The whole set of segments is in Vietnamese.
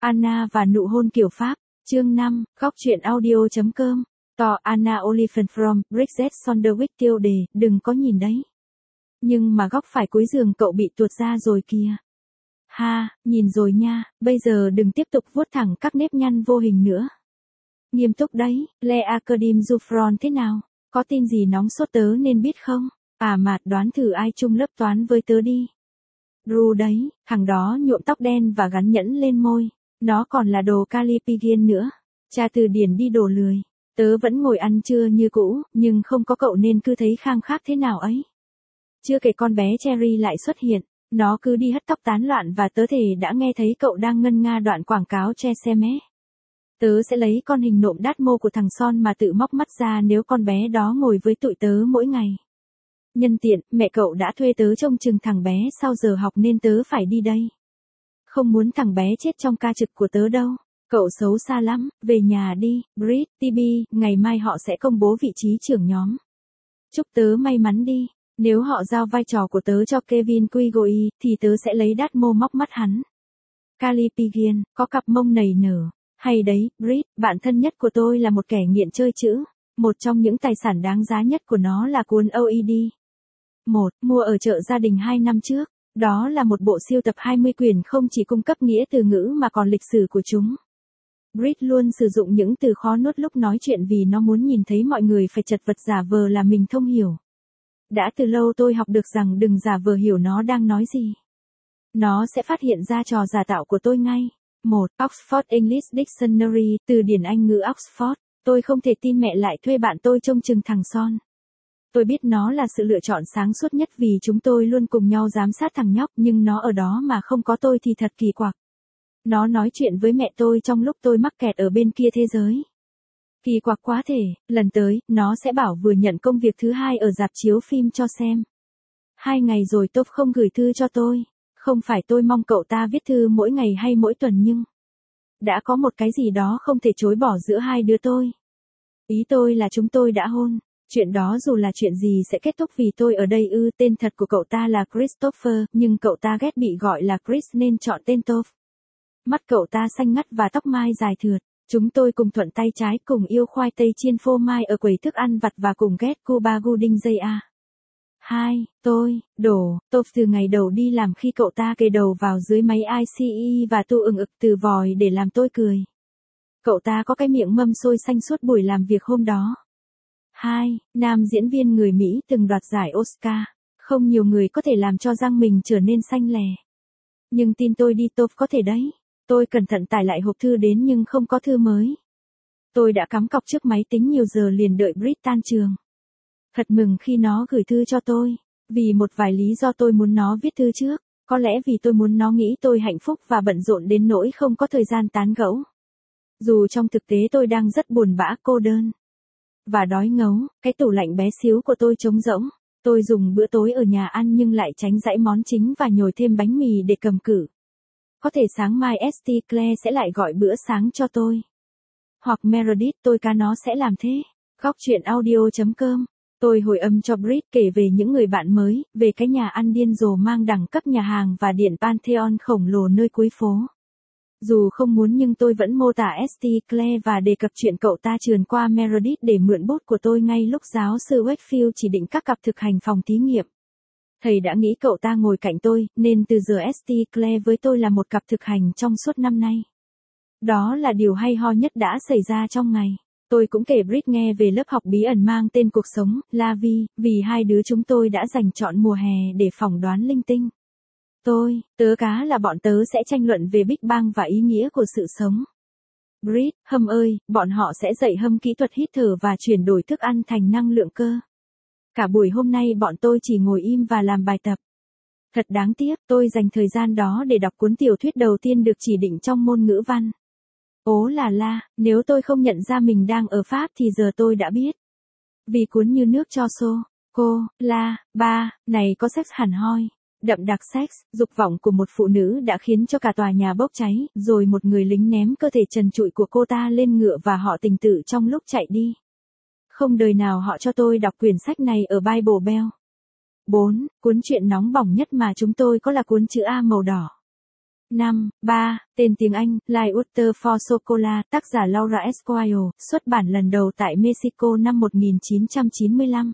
Anna và nụ hôn kiểu Pháp, chương 5, góc truyện audio.com. Tò Anna Oliphant from Bridget Sonderwick tiêu đề, đừng có nhìn đấy. Nhưng mà góc phải cuối giường cậu bị tuột ra rồi kìa. Ha, nhìn rồi nha, bây giờ đừng tiếp tục vuốt thẳng các nếp nhăn vô hình nữa. Nghiêm túc đấy, Lea Kadim Jufron thế nào? Có tin gì nóng sốt tớ nên biết không? À mà đoán thử ai chung lớp toán với tớ đi. Ru đấy, thằng đó nhuộm tóc đen và gắn nhẫn lên môi. Nó còn là đồ Calipigian nữa. Tra từ điển đi đồ lười. Tớ vẫn ngồi ăn trưa như cũ, nhưng không có cậu nên cứ thấy khang khác thế nào ấy. Chưa kể con bé Cherry lại xuất hiện. Nó cứ đi hất tóc tán loạn và tớ thể đã nghe thấy cậu đang ngân nga đoạn quảng cáo Tresemme. Tớ sẽ lấy con hình nộm đát mô của thằng Son mà tự móc mắt ra nếu con bé đó ngồi với tụi tớ mỗi ngày. Nhân tiện, mẹ cậu đã thuê tớ trông chừng thằng bé sau giờ học nên tớ phải đi đây. Không muốn thằng bé chết trong ca trực của tớ đâu. Cậu xấu xa lắm, về nhà đi, Brit, TB, ngày mai họ sẽ công bố vị trí trưởng nhóm. Chúc tớ may mắn đi. Nếu họ giao vai trò của tớ cho Kevin Quigley, thì tớ sẽ lấy đát mô móc mắt hắn. Calipigian, có cặp mông nảy nở. Hay đấy, Brit, bạn thân nhất của tôi là một kẻ nghiện chơi chữ. Một trong những tài sản đáng giá nhất của nó là cuốn OED. Mua ở chợ gia đình 2 năm trước. Đó là một bộ siêu tập 20 quyển không chỉ cung cấp nghĩa từ ngữ mà còn lịch sử của chúng. Brit luôn sử dụng những từ khó nuốt lúc nói chuyện vì nó muốn nhìn thấy mọi người phải chật vật giả vờ là mình thông hiểu. Đã từ lâu tôi học được rằng đừng giả vờ hiểu nó đang nói gì. Nó sẽ phát hiện ra trò giả tạo của tôi ngay. Oxford English Dictionary, từ điển Anh ngữ Oxford. Tôi không thể tin mẹ lại thuê bạn tôi trông chừng thằng Son. Tôi biết nó là sự lựa chọn sáng suốt nhất vì chúng tôi luôn cùng nhau giám sát thằng nhóc, nhưng nó ở đó mà không có tôi thì thật kỳ quặc. Nó nói chuyện với mẹ tôi trong lúc tôi mắc kẹt ở bên kia thế giới. Kỳ quặc quá thể, lần tới, nó sẽ bảo vừa nhận công việc thứ 2 ở rạp chiếu phim cho xem. 2 ngày rồi Top không gửi thư cho tôi. Không phải tôi mong cậu ta viết thư mỗi ngày hay mỗi tuần nhưng đã có một cái gì đó không thể chối bỏ giữa hai đứa tôi. Ý tôi là chúng tôi đã hôn. Chuyện đó dù là chuyện gì sẽ kết thúc vì tôi ở đây tên thật của cậu ta là Christopher, nhưng cậu ta ghét bị gọi là Chris nên chọn tên Top. Mắt cậu ta xanh ngắt và tóc mai dài thượt. Chúng tôi cùng thuận tay trái cùng yêu khoai tây chiên phô mai ở quầy thức ăn vặt và cùng ghét Cuba Gooding dây a. Top từ ngày đầu đi làm khi cậu ta kề đầu vào dưới máy ICE và tu ừng ực từ vòi để làm tôi cười. Cậu ta có cái miệng mâm xôi xanh suốt buổi làm việc hôm đó. Nam diễn viên người Mỹ từng đoạt giải Oscar. Không nhiều người có thể làm cho răng mình trở nên xanh lè. Nhưng tin tôi đi, Top có thể đấy. Tôi cẩn thận tải lại hộp thư đến nhưng không có thư mới. Tôi đã cắm cọc trước máy tính nhiều giờ liền đợi Brit tan trường. Thật mừng khi nó gửi thư cho tôi. Vì một vài lý do tôi muốn nó viết thư trước. Có lẽ vì tôi muốn nó nghĩ tôi hạnh phúc và bận rộn đến nỗi không có thời gian tán gẫu. Dù trong thực tế tôi đang rất buồn bã, cô đơn và đói ngấu, cái tủ lạnh bé xíu của tôi trống rỗng. Tôi dùng bữa tối ở nhà ăn nhưng lại tránh dãy món chính và nhồi thêm bánh mì để cầm cự. Có thể sáng mai St. Clair sẽ lại gọi bữa sáng cho tôi. Hoặc Meredith tôi cá nó sẽ làm thế. Góc truyện audio.com. Tôi hồi âm cho Brit kể về những người bạn mới, về cái nhà ăn điên rồ mang đẳng cấp nhà hàng và điện Pantheon khổng lồ nơi cuối phố. Dù không muốn nhưng tôi vẫn mô tả St. Clair và đề cập chuyện cậu ta trườn qua Meredith để mượn bút của tôi ngay lúc giáo sư Wakefield chỉ định các cặp thực hành phòng thí nghiệm. Thầy đã nghĩ cậu ta ngồi cạnh tôi, nên từ giờ St. Clair với tôi là một cặp thực hành trong suốt năm nay. Đó là điều hay ho nhất đã xảy ra trong ngày. Tôi cũng kể Brit nghe về lớp học bí ẩn mang tên Cuộc sống, La Vie, vì hai đứa chúng tôi đã dành trọn mùa hè để phỏng đoán linh tinh. Tớ cá là bọn tớ sẽ tranh luận về Big Bang và ý nghĩa của sự sống. Brit, Hâm ơi, bọn họ sẽ dạy Hâm kỹ thuật hít thở và chuyển đổi thức ăn thành năng lượng cơ. Cả buổi hôm nay bọn tôi chỉ ngồi im và làm bài tập. Thật đáng tiếc, tôi dành thời gian đó để đọc cuốn tiểu thuyết đầu tiên được chỉ định trong môn ngữ văn. Ố là la, nếu tôi không nhận ra mình đang ở Pháp thì giờ tôi đã biết. Vì cuốn Như nước cho xô, này có sex hẳn hoi. Đậm đặc sex, dục vọng của một phụ nữ đã khiến cho cả tòa nhà bốc cháy, rồi một người lính ném cơ thể trần trụi của cô ta lên ngựa và họ tình tự trong lúc chạy đi. Không đời nào họ cho tôi đọc quyển sách này ở Bible Belt. 4. Cuốn truyện nóng bỏng nhất mà chúng tôi có là cuốn chữ A màu đỏ. 3. Tên tiếng Anh, Like Water for Chocolate, tác giả Laura Esquire, xuất bản lần đầu tại Mexico năm 1995.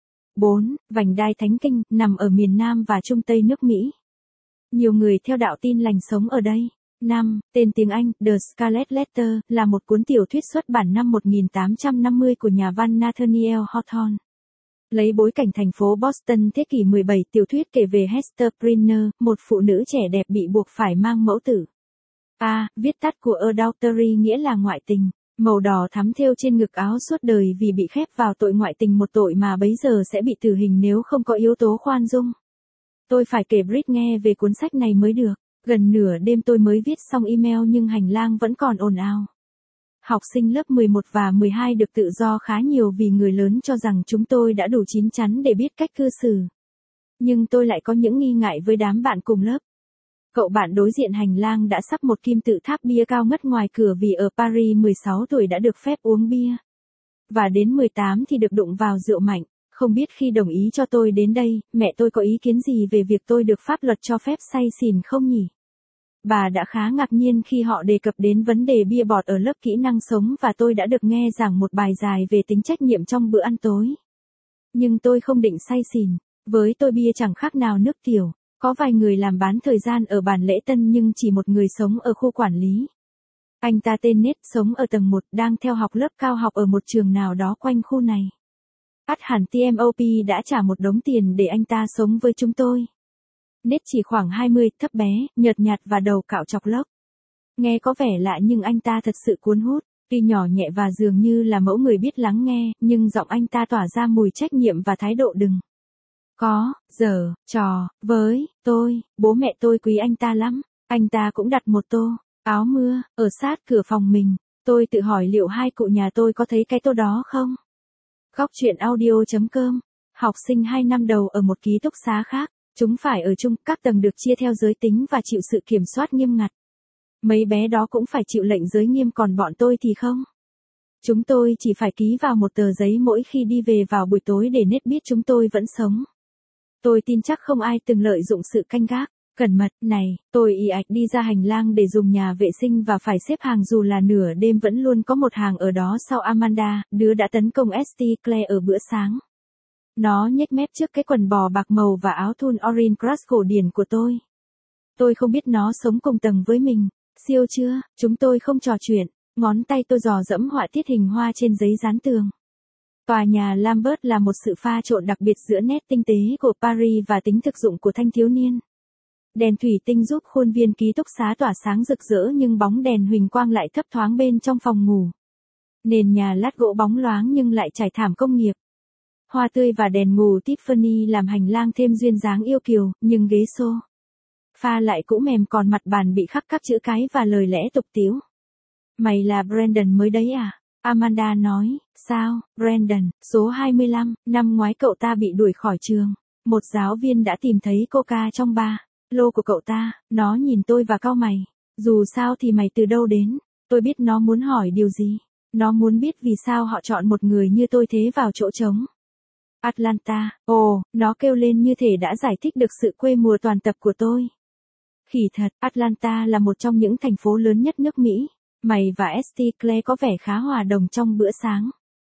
4. Vành đai Thánh Kinh, nằm ở miền Nam và Trung Tây nước Mỹ. Nhiều người theo đạo Tin Lành sống ở đây. 5. Tên tiếng Anh, The Scarlet Letter, là một cuốn tiểu thuyết xuất bản năm 1850 của nhà văn Nathaniel Hawthorne. Lấy bối cảnh thành phố Boston thế kỷ 17, tiểu thuyết kể về Hester Prynne, một phụ nữ trẻ đẹp bị buộc phải mang mẫu tử. A. Viết tắt của adultery nghĩa là ngoại tình. Màu đỏ thắm thêu trên ngực áo suốt đời vì bị khép vào tội ngoại tình, một tội mà bấy giờ sẽ bị tử hình nếu không có yếu tố khoan dung. Tôi phải kể Brit nghe về cuốn sách này mới được. Gần nửa đêm tôi mới viết xong email nhưng hành lang vẫn còn ồn ào. Học sinh lớp 11 và 12 được tự do khá nhiều vì người lớn cho rằng chúng tôi đã đủ chín chắn để biết cách cư xử. Nhưng tôi lại có những nghi ngại với đám bạn cùng lớp. Cậu bạn đối diện hành lang đã sắp một kim tự tháp bia cao ngất ngoài cửa vì ở Paris 16 tuổi đã được phép uống bia. Và đến 18 thì được đụng vào rượu mạnh. Không biết khi đồng ý cho tôi đến đây, mẹ tôi có ý kiến gì về việc tôi được pháp luật cho phép say xỉn không nhỉ? Bà đã khá ngạc nhiên khi họ đề cập đến vấn đề bia bọt ở lớp kỹ năng sống và tôi đã được nghe giảng một bài dài về tính trách nhiệm trong bữa ăn tối. Nhưng tôi không định say xỉn. Với tôi bia chẳng khác nào nước tiểu. Có vài người làm bán thời gian ở bản lễ tân nhưng chỉ một người sống ở khu quản lý. Anh ta tên Nết, sống ở tầng 1, đang theo học lớp cao học ở một trường nào đó quanh khu này. Ắt hẳn TMOP đã trả một đống tiền để anh ta sống với chúng tôi. Nết chỉ khoảng 20, thấp bé, nhợt nhạt và đầu cạo chọc lốc. Nghe có vẻ lạ nhưng anh ta thật sự cuốn hút, tuy nhỏ nhẹ và dường như là mẫu người biết lắng nghe, nhưng giọng anh ta tỏa ra mùi trách nhiệm và thái độ đừng có giở trò với tôi. Bố mẹ tôi quý anh ta lắm. Anh ta cũng đặt một tô áo mưa ở sát cửa phòng mình. Tôi tự hỏi liệu hai cụ nhà tôi có thấy cái tô đó không? Góc chuyện audio.com. Học sinh 2 năm đầu ở một ký túc xá khác. Chúng phải ở chung, các tầng được chia theo giới tính và chịu sự kiểm soát nghiêm ngặt. Mấy bé đó cũng phải chịu lệnh giới nghiêm, còn bọn tôi thì không. Chúng tôi chỉ phải ký vào một tờ giấy mỗi khi đi về vào buổi tối để Nết biết chúng tôi vẫn sống. Tôi tin chắc không ai từng lợi dụng sự canh gác cẩn mật này. Tôi ì ạch đi ra hành lang để dùng nhà vệ sinh và phải xếp hàng dù là nửa đêm vẫn luôn có một hàng ở đó sau Amanda, đứa đã tấn công St. Clair ở bữa sáng. Nó nhếch mép trước cái quần bò bạc màu và áo thun orange crush cổ điển của tôi. Tôi không biết nó sống cùng tầng với mình. Siêu chưa? Chúng tôi không trò chuyện. Ngón tay tôi dò dẫm họa tiết hình hoa trên giấy dán tường. Tòa nhà Lambert là một sự pha trộn đặc biệt giữa nét tinh tế của Paris và tính thực dụng của thanh thiếu niên. Đèn thủy tinh giúp khuôn viên ký túc xá tỏa sáng rực rỡ nhưng bóng đèn huỳnh quang lại thấp thoáng bên trong phòng ngủ. Nền nhà lát gỗ bóng loáng nhưng lại trải thảm công nghiệp. Hoa tươi và đèn ngủ Tiffany làm hành lang thêm duyên dáng yêu kiều, nhưng ghế sofa lại cũ mềm, còn mặt bàn bị khắc các chữ cái và lời lẽ tục tĩu. Mày là Brandon mới đấy à? Amanda nói. Sao, Brandon? Số 25, năm ngoái cậu ta bị đuổi khỏi trường. Một giáo viên đã tìm thấy coca trong ba lô của cậu ta. Nó nhìn tôi và cau mày. Dù sao thì mày từ đâu đến? Tôi biết nó muốn hỏi điều gì. Nó muốn biết vì sao họ chọn một người như tôi thế vào chỗ trống. Atlanta. Ồ, nó kêu lên như thể đã giải thích được sự quê mùa toàn tập của tôi. Khỉ thật, Atlanta là một trong những thành phố lớn nhất nước Mỹ. Mày và St. Clair có vẻ khá hòa đồng trong bữa sáng.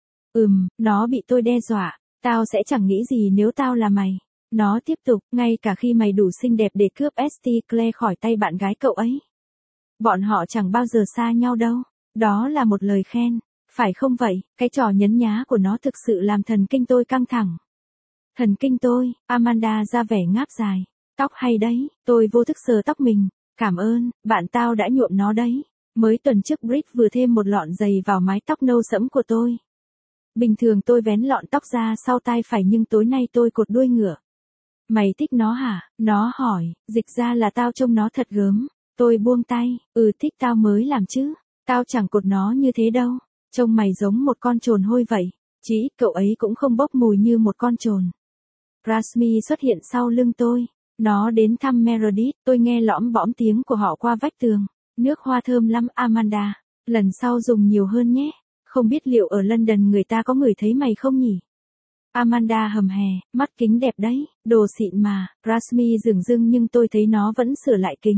Nó bị tôi đe dọa. Tao sẽ chẳng nghĩ gì nếu tao là mày. Nó tiếp tục, ngay cả khi mày đủ xinh đẹp để cướp St. Clair khỏi tay bạn gái cậu ấy. Bọn họ chẳng bao giờ xa nhau đâu. Đó là một lời khen. Phải không vậy? Cái trò nhấn nhá của nó thực sự làm thần kinh tôi căng thẳng. Thần kinh tôi, Amanda ra vẻ ngáp dài. Tóc hay đấy, tôi vô thức sờ tóc mình. Cảm ơn, bạn tao đã nhuộm nó đấy. Mới tuần trước Brit vừa thêm một lọn giày vào mái tóc nâu sẫm của tôi. Bình thường tôi vén lọn tóc ra sau tai phải nhưng tối nay tôi cột đuôi ngựa. Mày thích nó hả? Nó hỏi, dịch ra là tao trông nó thật gớm. Tôi buông tay, thích tao mới làm chứ. Tao chẳng cột nó như thế đâu. Trông mày giống một con trồn hôi vậy. Chỉ ít cậu ấy cũng không bốc mùi như một con trồn. Rasmi xuất hiện sau lưng tôi. Nó đến thăm Meredith. Tôi nghe lõm bõm tiếng của họ qua vách tường. Nước hoa thơm lắm Amanda. Lần sau dùng nhiều hơn nhé. Không biết liệu ở London người ta có ngửi thấy mày không nhỉ? Amanda hầm hè, mắt kính đẹp đấy, đồ xịn mà. Rasmi dửng dưng nhưng tôi thấy nó vẫn sửa lại kính.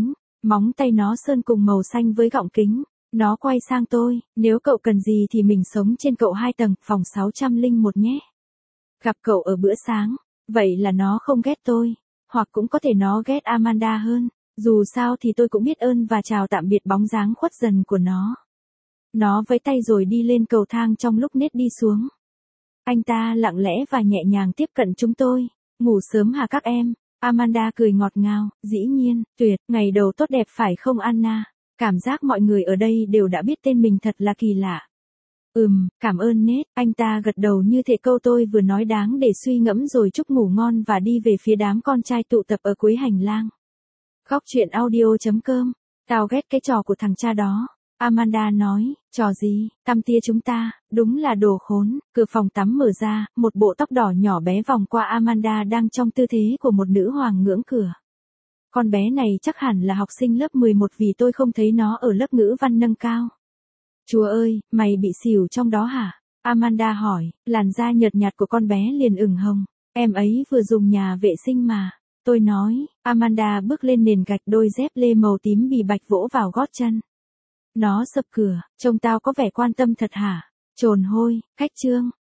Móng tay nó sơn cùng màu xanh với gọng kính. Nó quay sang tôi, nếu cậu cần gì thì mình sống trên cậu 2 tầng, phòng 601 nhé. Gặp cậu ở bữa sáng, vậy là nó không ghét tôi, hoặc cũng có thể nó ghét Amanda hơn. Dù sao thì tôi cũng biết ơn và chào tạm biệt bóng dáng khuất dần của nó. Nó vẫy tay rồi đi lên cầu thang trong lúc Ned đi xuống. Anh ta lặng lẽ và nhẹ nhàng tiếp cận chúng tôi. Ngủ sớm hả các em? Amanda cười ngọt ngào, dĩ nhiên, tuyệt, ngày đầu tốt đẹp phải không Anna? Cảm giác mọi người ở đây đều đã biết tên mình thật là kỳ lạ. Cảm ơn Ned, anh ta gật đầu như thể câu tôi vừa nói đáng để suy ngẫm rồi chúc ngủ ngon và đi về phía đám con trai tụ tập ở cuối hành lang. Góc truyện audio.com. Tao ghét cái trò của thằng cha đó. Amanda nói, trò gì, tăm tia chúng ta, đúng là đồ khốn. Cửa phòng tắm mở ra, một bộ tóc đỏ nhỏ bé vòng qua Amanda đang trong tư thế của một nữ hoàng ngưỡng cửa. Con bé này chắc hẳn là học sinh lớp 11 vì tôi không thấy nó ở lớp ngữ văn nâng cao. Chúa ơi, mày bị xỉu trong đó hả? Amanda hỏi, làn da nhợt nhạt của con bé liền ửng hồng. Em ấy vừa dùng nhà vệ sinh mà. Tôi nói, Amanda bước lên nền gạch đôi dép lê màu tím bì bạch vỗ vào gót chân. Nó sập cửa, trông tao có vẻ quan tâm thật hả? Trồn hôi, khách trương.